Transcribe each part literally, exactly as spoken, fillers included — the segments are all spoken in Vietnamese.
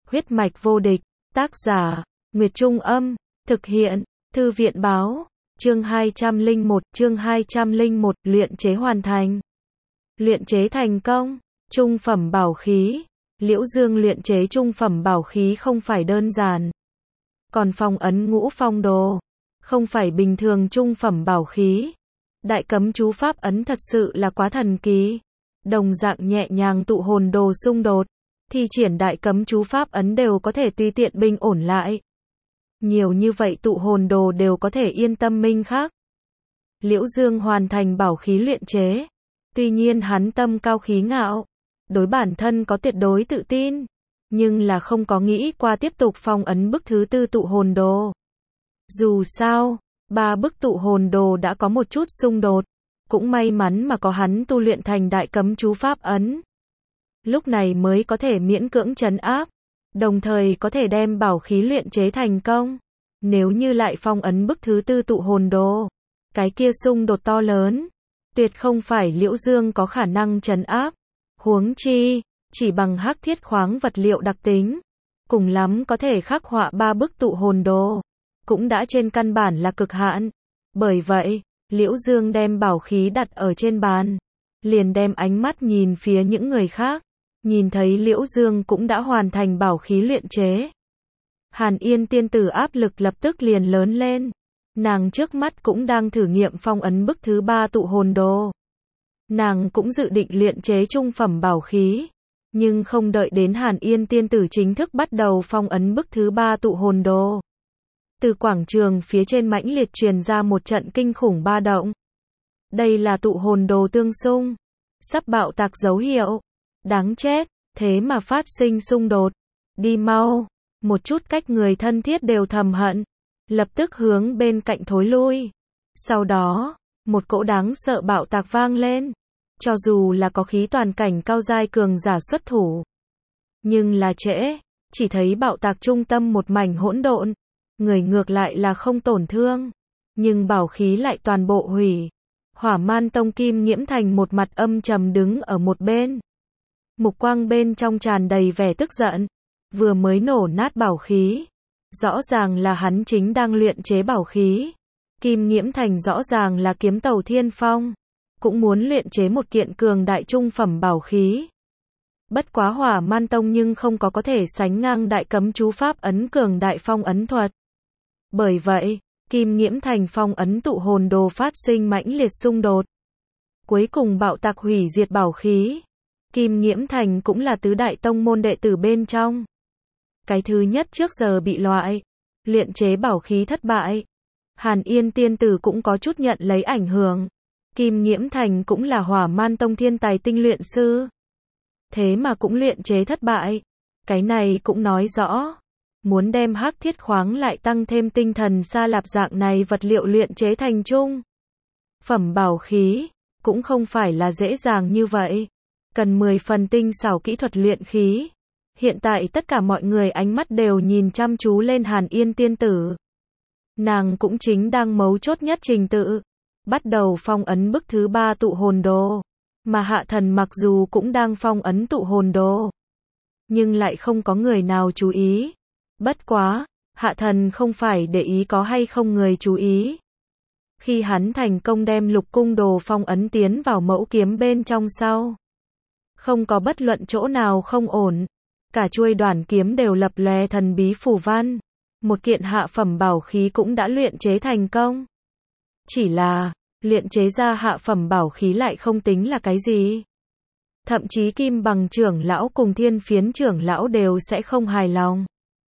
Huyết mạch vô địch, tác giả, Nguyệt Trung Âm, thực hiện, Thư viện Báo, chương hai trăm lẻ một, chương hai trăm lẻ một, luyện chế hoàn thành. Luyện chế thành công, trung phẩm bảo khí. Liễu Dương luyện chế trung phẩm bảo khí không phải đơn giản. Còn phong ấn ngũ phong đồ, không phải bình thường trung phẩm bảo khí. Đại cấm chú pháp ấn thật sự là quá thần kỳ. Đồng dạng nhẹ nhàng tụ hồn đồ xung đột, thi triển đại cấm chú pháp ấn đều có thể tùy tiện bình ổn lại. Nhiều như vậy tụ hồn đồ đều có thể yên tâm minh khắc. Liễu Dương hoàn thành bảo khí luyện chế. Tuy nhiên hắn tâm cao khí ngạo, đối bản thân có tuyệt đối tự tin, nhưng là không có nghĩ qua tiếp tục phong ấn bức thứ tư tụ hồn đồ. Dù sao, ba bức tụ hồn đồ đã có một chút xung đột, cũng may mắn mà có hắn tu luyện thành đại cấm chú pháp ấn. Lúc này mới có thể miễn cưỡng trấn áp, đồng thời có thể đem bảo khí luyện chế thành công. Nếu như lại phong ấn bức thứ tư tụ hồn đồ, cái kia xung đột to lớn, tuyệt không phải Liễu Dương có khả năng trấn áp. Huống chi, chỉ bằng hắc thiết khoáng vật liệu đặc tính, cùng lắm có thể khắc họa ba bức tụ hồn đồ, cũng đã trên căn bản là cực hạn. Bởi vậy, Liễu Dương đem bảo khí đặt ở trên bàn, liền đem ánh mắt nhìn phía những người khác, nhìn thấy Liễu Dương cũng đã hoàn thành bảo khí luyện chế. Hàn Yên tiên tử áp lực lập tức liền lớn lên, nàng trước mắt cũng đang thử nghiệm phong ấn bức thứ ba tụ hồn đồ. Nàng cũng dự định luyện chế trung phẩm bảo khí, nhưng không đợi đến Hàn Yên tiên tử chính thức bắt đầu phong ấn bức thứ ba tụ hồn đồ. Từ quảng trường phía trên mãnh liệt truyền ra một trận kinh khủng ba động. Đây là tụ hồn đồ tương xung, sắp bạo tạc dấu hiệu. Đáng chết, thế mà phát sinh xung đột. Đi mau, một chút cách người thân thiết đều thầm hận, lập tức hướng bên cạnh thối lui. Sau đó, một cỗ đáng sợ bạo tạc vang lên. Cho dù là có khí toàn cảnh cao giai cường giả xuất thủ, nhưng là trễ, chỉ thấy bạo tạc trung tâm một mảnh hỗn độn, người ngược lại là không tổn thương, nhưng bảo khí lại toàn bộ hủy. Hỏa Man Tông Kim Nghiễm Thành một mặt âm trầm đứng ở một bên, mục quang bên trong tràn đầy vẻ tức giận, vừa mới nổ nát bảo khí, rõ ràng là hắn chính đang luyện chế bảo khí. Kim Nghiễm Thành rõ ràng là kiếm tàu thiên phong, cũng muốn luyện chế một kiện cường đại trung phẩm bảo khí. Bất quá Hỏa Man Tông nhưng không có có thể sánh ngang đại cấm chú pháp ấn cường đại phong ấn thuật. Bởi vậy, Kim Nghiễm Thành phong ấn tụ hồn đồ phát sinh mãnh liệt xung đột, cuối cùng bạo tạc hủy diệt bảo khí. Kim Nghiễm Thành cũng là tứ đại tông môn đệ tử bên trong cái thứ nhất trước giờ bị loại, luyện chế bảo khí thất bại. Hàn Yên tiên tử cũng có chút nhận lấy ảnh hưởng. Kim Nghiễm Thành cũng là Hỏa Man Tông thiên tài tinh luyện sư, thế mà cũng luyện chế thất bại. Cái này cũng nói rõ, muốn đem hắc thiết khoáng lại tăng thêm tinh thần sa lạp dạng này vật liệu luyện chế thành trung phẩm bảo khí, cũng không phải là dễ dàng như vậy. Cần mười phần tinh xảo kỹ thuật luyện khí. Hiện tại tất cả mọi người ánh mắt đều nhìn chăm chú lên Hàn Yên tiên tử. Nàng cũng chính đang mấu chốt nhất trình tự, bắt đầu phong ấn bức thứ ba tụ hồn đồ, mà Hạ Thần mặc dù cũng đang phong ấn tụ hồn đồ, nhưng lại không có người nào chú ý. Bất quá, Hạ Thần không phải để ý có hay không người chú ý. Khi hắn thành công đem lục cung đồ phong ấn tiến vào mẫu kiếm bên trong sau, không có bất luận chỗ nào không ổn, cả chuôi đoản kiếm đều lập lòe thần bí phù văn, một kiện hạ phẩm bảo khí cũng đã luyện chế thành công. Chỉ là, luyện chế ra hạ phẩm bảo khí lại không tính là cái gì. Thậm chí Kim Bằng trưởng lão cùng Thiên Phiến trưởng lão đều sẽ không hài lòng.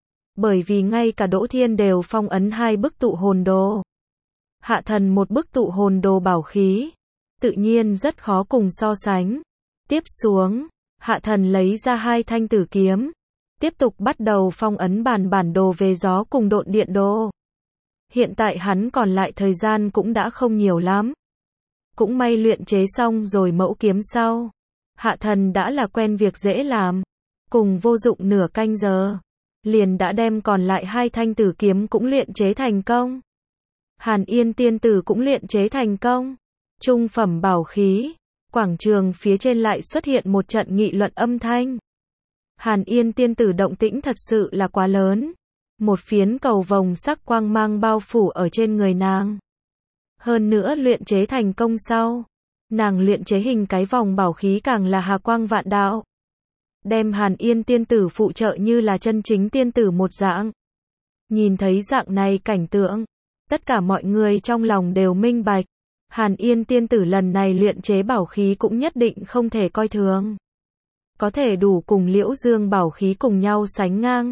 Bởi vì ngay cả Đỗ Thiên đều phong ấn hai bức tụ hồn đồ. Hạ Thần một bức tụ hồn đồ bảo khí, tự nhiên rất khó cùng so sánh. Tiếp xuống, Hạ Thần lấy ra hai thanh tử kiếm, tiếp tục bắt đầu phong ấn bản bản đồ về gió cùng độn điện đồ. Hiện tại hắn còn lại thời gian cũng đã không nhiều lắm. Cũng may luyện chế xong rồi mẫu kiếm sau, Hạ Thần đã là quen việc dễ làm, cùng vô dụng nửa canh giờ, liền đã đem còn lại hai thanh tử kiếm cũng luyện chế thành công. Hàn Yên tiên tử cũng luyện chế thành công. Trung phẩm bảo khí. Quảng trường phía trên lại xuất hiện một trận nghị luận âm thanh. Hàn Yên tiên tử động tĩnh thật sự là quá lớn. Một phiến cầu vồng sắc quang mang bao phủ ở trên người nàng. Hơn nữa luyện chế thành công sau, nàng luyện chế hình cái vòng bảo khí càng là hà quang vạn đạo. Đem Hàn Yên tiên tử phụ trợ như là chân chính tiên tử một dạng. Nhìn thấy dạng này cảnh tượng, tất cả mọi người trong lòng đều minh bạch. Hàn Yên tiên tử lần này luyện chế bảo khí cũng nhất định không thể coi thường. Có thể đủ cùng Liễu Dương bảo khí cùng nhau sánh ngang.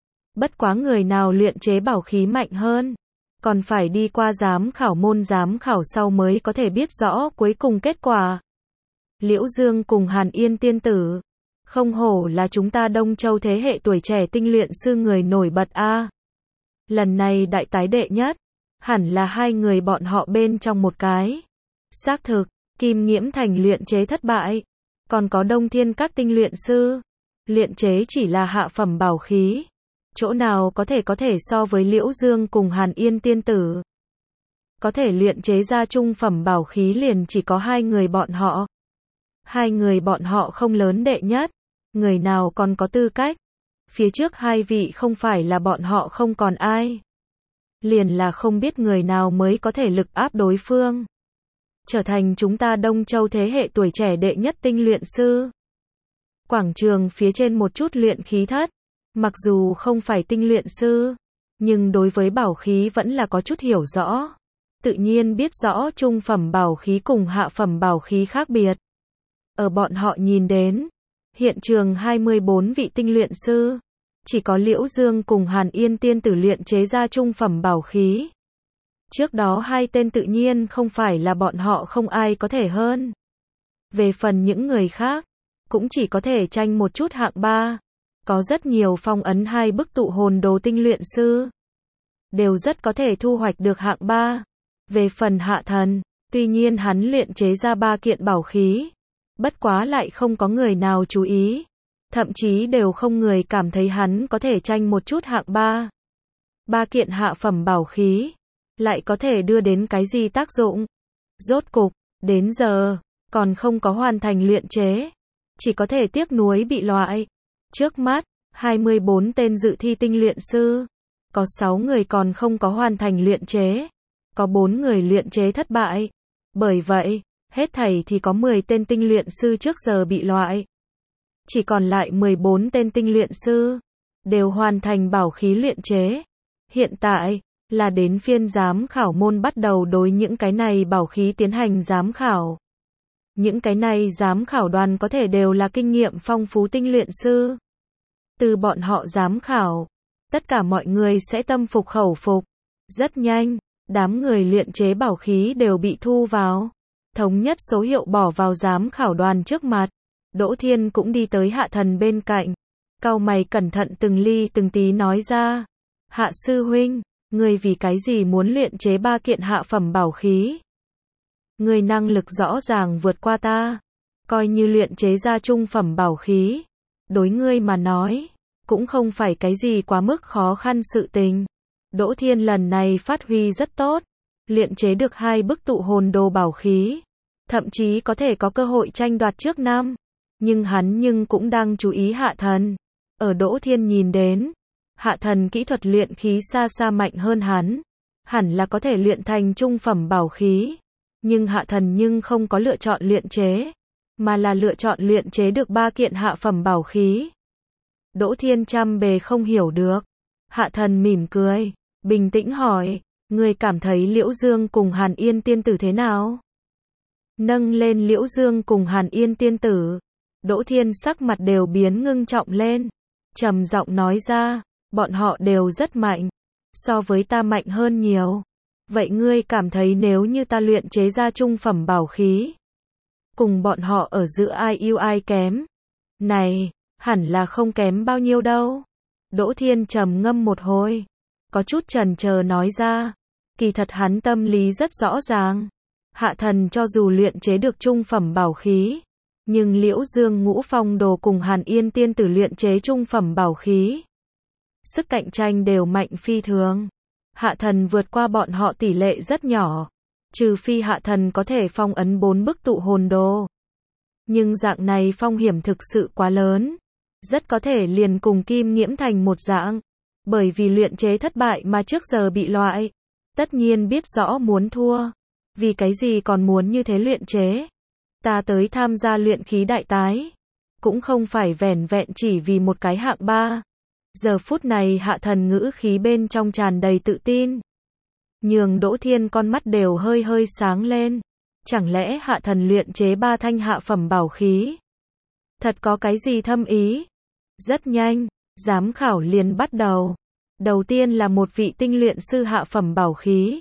Bất quá người nào luyện chế bảo khí mạnh hơn, còn phải đi qua giám khảo môn giám khảo sau mới có thể biết rõ cuối cùng kết quả. Liễu Dương cùng Hàn Yên tiên tử, không hổ là chúng ta Đông Châu thế hệ tuổi trẻ tinh luyện sư người nổi bật a. Lần này đại tái đệ nhất, hẳn là hai người bọn họ bên trong một cái. Xác thực, Kim Nghiễm Thành luyện chế thất bại, còn có Đông Thiên các tinh luyện sư, luyện chế chỉ là hạ phẩm bảo khí. Chỗ nào có thể có thể so với Liễu Dương cùng Hàn Yên tiên tử. Có thể luyện chế ra trung phẩm bảo khí liền chỉ có hai người bọn họ. Hai người bọn họ không lớn đệ nhất, người nào còn có tư cách. Phía trước hai vị không phải là bọn họ không còn ai. Liền là không biết người nào mới có thể lực áp đối phương. Trở thành chúng ta Đông Châu thế hệ tuổi trẻ đệ nhất tinh luyện sư. Quảng trường phía trên một chút luyện khí thất. Mặc dù không phải tinh luyện sư, nhưng đối với bảo khí vẫn là có chút hiểu rõ. Tự nhiên biết rõ trung phẩm bảo khí cùng hạ phẩm bảo khí khác biệt. Ở bọn họ nhìn đến, hiện trường hai mươi bốn vị tinh luyện sư, chỉ có Liễu Dương cùng Hàn Yên tiên tử luyện chế ra trung phẩm bảo khí. Trước đó hai tên tự nhiên không phải là bọn họ không ai có thể hơn. Về phần những người khác, cũng chỉ có thể tranh một chút hạng ba. Có rất nhiều phong ấn hai bức tụ hồn đồ tinh luyện sư, đều rất có thể thu hoạch được hạng ba. Về phần Hạ Thần, tuy nhiên hắn luyện chế ra ba kiện bảo khí, bất quá lại không có người nào chú ý, thậm chí đều không người cảm thấy hắn có thể tranh một chút hạng ba. Ba kiện hạ phẩm bảo khí, lại có thể đưa đến cái gì tác dụng? Rốt cục, đến giờ, còn không có hoàn thành luyện chế, chỉ có thể tiếc nuối bị loại. Trước mắt, hai mươi bốn tên dự thi tinh luyện sư, có sáu người còn không có hoàn thành luyện chế, có bốn người luyện chế thất bại. Bởi vậy, hết thảy thì có mười tên tinh luyện sư trước giờ bị loại. Chỉ còn lại mười bốn tên tinh luyện sư, đều hoàn thành bảo khí luyện chế. Hiện tại, là đến phiên giám khảo môn bắt đầu đối những cái này bảo khí tiến hành giám khảo. Những cái này giám khảo đoàn có thể đều là kinh nghiệm phong phú tinh luyện sư. Từ bọn họ giám khảo, tất cả mọi người sẽ tâm phục khẩu phục. Rất nhanh, đám người luyện chế bảo khí đều bị thu vào. Thống nhất số hiệu bỏ vào giám khảo đoàn trước mặt. Đỗ Thiên cũng đi tới Hạ Thần bên cạnh. Cau mày cẩn thận từng ly từng tí nói ra. Hạ sư huynh, ngươi vì cái gì muốn luyện chế ba kiện hạ phẩm bảo khí? Ngươi năng lực rõ ràng vượt qua ta. Coi như luyện chế ra trung phẩm bảo khí. Đối ngươi mà nói, cũng không phải cái gì quá mức khó khăn sự tình. Đỗ Thiên lần này phát huy rất tốt. Luyện chế được hai bức tụ hồn đồ bảo khí. Thậm chí có thể có cơ hội tranh đoạt trước năm. Nhưng hắn nhưng cũng đang chú ý Hạ Thần. Ở Đỗ Thiên nhìn đến, Hạ Thần kỹ thuật luyện khí xa xa mạnh hơn hắn. Hẳn là có thể luyện thành trung phẩm bảo khí. Nhưng Hạ Thần nhưng không có lựa chọn luyện chế, mà là lựa chọn luyện chế được ba kiện hạ phẩm bảo khí. Đỗ Thiên trăm bề không hiểu được. Hạ Thần mỉm cười, bình tĩnh hỏi, ngươi cảm thấy Liễu Dương cùng Hàn Yên tiên tử thế nào? Nâng lên Liễu Dương cùng Hàn Yên tiên tử, Đỗ Thiên sắc mặt đều biến ngưng trọng lên, trầm giọng nói ra, bọn họ đều rất mạnh, so với ta mạnh hơn nhiều. Vậy ngươi cảm thấy nếu như ta luyện chế ra trung phẩm bảo khí, cùng bọn họ ở giữa ai ưu ai kém? Này, hẳn là không kém bao nhiêu đâu. Đỗ Thiên trầm ngâm một hồi, có chút chần chờ nói ra, kỳ thật hắn tâm lý rất rõ ràng. Hạ Thần cho dù luyện chế được trung phẩm bảo khí, nhưng Liễu Dương ngũ phong đồ cùng Hàn Yên tiên tử luyện chế trung phẩm bảo khí, sức cạnh tranh đều mạnh phi thường. Hạ Thần vượt qua bọn họ tỷ lệ rất nhỏ, trừ phi Hạ Thần có thể phong ấn bốn bức tụ hồn đồ. Nhưng dạng này phong hiểm thực sự quá lớn. rất có thể liền cùng kim nghiễm thành một dạng. Bởi vì luyện chế thất bại mà trước giờ bị loại. Tất nhiên biết rõ muốn thua. Vì cái gì còn muốn như thế luyện chế? Ta tới tham gia luyện khí đại tái. Cũng không phải vẻn vẹn chỉ vì một cái hạng ba. Giờ phút này Hạ Thần ngữ khí bên trong tràn đầy tự tin. Nhường Đỗ Thiên con mắt đều hơi hơi sáng lên. Chẳng lẽ Hạ Thần luyện chế ba thanh hạ phẩm bảo khí? Thật có cái gì thâm ý? Rất nhanh, giám khảo liền bắt đầu. Đầu tiên là một vị tinh luyện sư hạ phẩm bảo khí.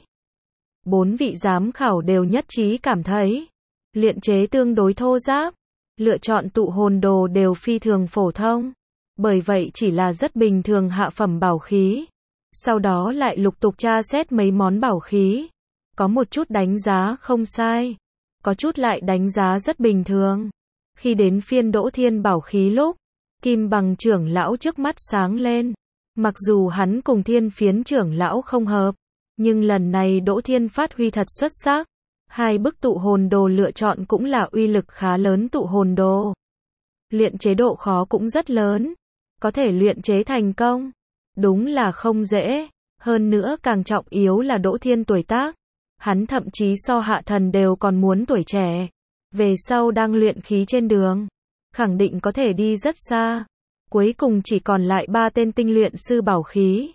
Bốn vị giám khảo đều nhất trí cảm thấy. Luyện chế tương đối thô ráp. Lựa chọn tụ hồn đồ đều phi thường phổ thông. Bởi vậy chỉ là rất bình thường hạ phẩm bảo khí. Sau đó lại lục tục tra xét mấy món bảo khí. Có một chút đánh giá không sai. Có chút lại đánh giá rất bình thường. Khi đến phiên Đỗ Thiên bảo khí lúc, Kim Bằng trưởng lão trước mắt sáng lên. Mặc dù hắn cùng Thiên Phiến trưởng lão không hợp, nhưng lần này Đỗ Thiên phát huy thật xuất sắc. Hai bức tụ hồn đồ lựa chọn cũng là uy lực khá lớn tụ hồn đồ. Luyện chế độ khó cũng rất lớn. Có thể luyện chế thành công. Đúng là không dễ. Hơn nữa càng trọng yếu là Đỗ Thiên tuổi tác. Hắn thậm chí so Hạ Thần đều còn muốn tuổi trẻ. Về sau đang luyện khí trên đường. Khẳng định có thể đi rất xa. Cuối cùng chỉ còn lại ba tên tinh luyện sư bảo khí.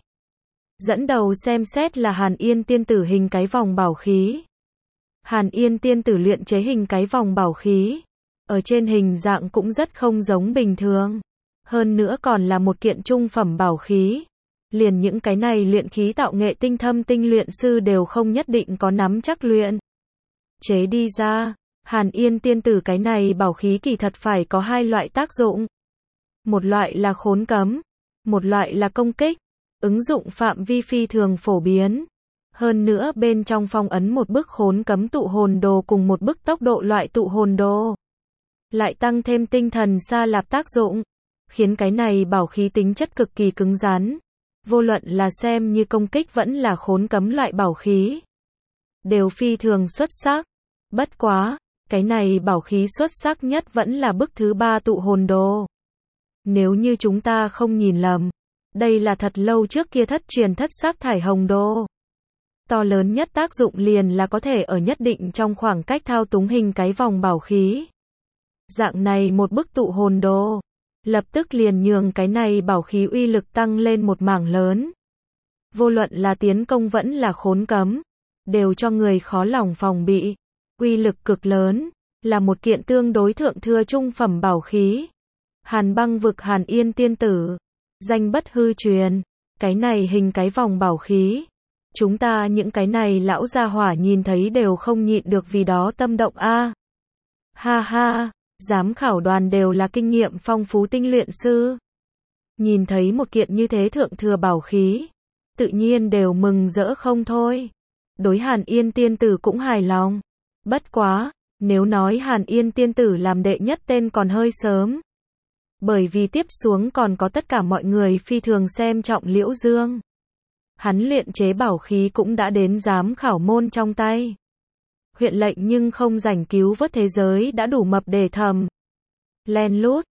Dẫn đầu xem xét là Hàn Yên tiên tử hình cái vòng bảo khí. Hàn Yên tiên tử luyện chế hình cái vòng bảo khí. Ở trên hình dạng cũng rất không giống bình thường. Hơn nữa còn là một kiện trung phẩm bảo khí. Liền những cái này luyện khí tạo nghệ tinh thâm tinh luyện sư đều không nhất định có nắm chắc luyện chế đi ra. Hàn Yên tiên tử cái này bảo khí kỳ thật phải có hai loại tác dụng. Một loại là khốn cấm, một loại là công kích. Ứng dụng phạm vi phi thường phổ biến. Hơn nữa bên trong phong ấn một bức khốn cấm tụ hồn đồ cùng một bức tốc độ loại tụ hồn đồ. Lại tăng thêm tinh thần xa lạp tác dụng. Khiến cái này bảo khí tính chất cực kỳ cứng rắn. Vô luận là xem như công kích vẫn là khốn cấm loại bảo khí. Đều phi thường xuất sắc. Bất quá, cái này bảo khí xuất sắc nhất vẫn là bức thứ ba tụ hồn đồ. Nếu như chúng ta không nhìn lầm, đây là thật lâu trước kia thất truyền thất sắc thải hồng đồ. To lớn nhất tác dụng liền là có thể ở nhất định trong khoảng cách thao túng hình cái vòng bảo khí. Dạng này một bức tụ hồn đồ, lập tức liền nhường cái này bảo khí uy lực tăng lên một mảng lớn. Vô luận là tiến công vẫn là khốn cấm, đều cho người khó lòng phòng bị. Uy lực cực lớn, là một kiện tương đối thượng thừa trung phẩm bảo khí. Hàn Băng vực Hàn Yên tiên tử, danh bất hư truyền, cái này hình cái vòng bảo khí. Chúng ta những cái này lão gia hỏa nhìn thấy đều không nhịn được vì đó tâm động a. À. Ha ha, giám khảo đoàn đều là kinh nghiệm phong phú tinh luyện sư. Nhìn thấy một kiện như thế thượng thừa bảo khí, tự nhiên đều mừng rỡ không thôi. Đối Hàn Yên tiên tử cũng hài lòng. Bất quá, nếu nói Hàn Yên tiên tử làm đệ nhất tên còn hơi sớm. Bởi vì tiếp xuống còn có tất cả mọi người phi thường xem trọng Liễu Dương. Hắn luyện chế bảo khí cũng đã đến giám khảo môn trong tay. Huyện lệnh nhưng không rảnh cứu vớt thế giới đã đủ mập để thầm. Len lút,